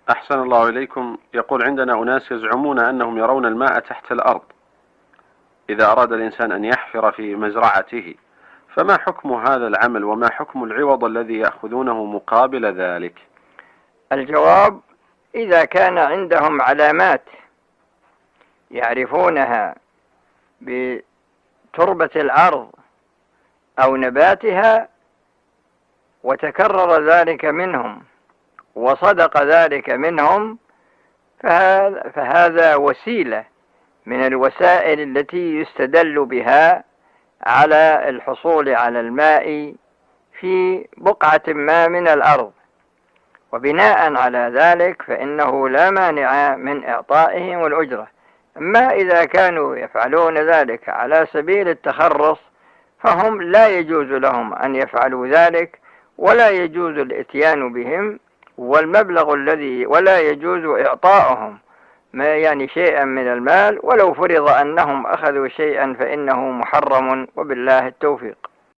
أحسن الله إليكم. يقول: عندنا أناس يزعمون أنهم يرون الماء تحت الأرض إذا أراد الإنسان أن يحفر في مزرعته، فما حكم هذا العمل وما حكم العوض الذي يأخذونه مقابل ذلك؟ الجواب: إذا كان عندهم علامات يعرفونها بتربة الأرض أو نباتها وتكرر ذلك منهم وصدق ذلك منهم، فهذا وسيلة من الوسائل التي يستدل بها على الحصول على الماء في بقعة ما من الأرض، وبناء على ذلك فإنه لا مانع من إعطائهم الأجرة. أما إذا كانوا يفعلون ذلك على سبيل التخرص فهم لا يجوز لهم أن يفعلوا ذلك، ولا يجوز الإتيان بهم والمبلغ الذي ولا يجوز إعطاؤهم شيئا من المال، ولو فرض أنهم أخذوا شيئا فإنه محرم، وبالله التوفيق.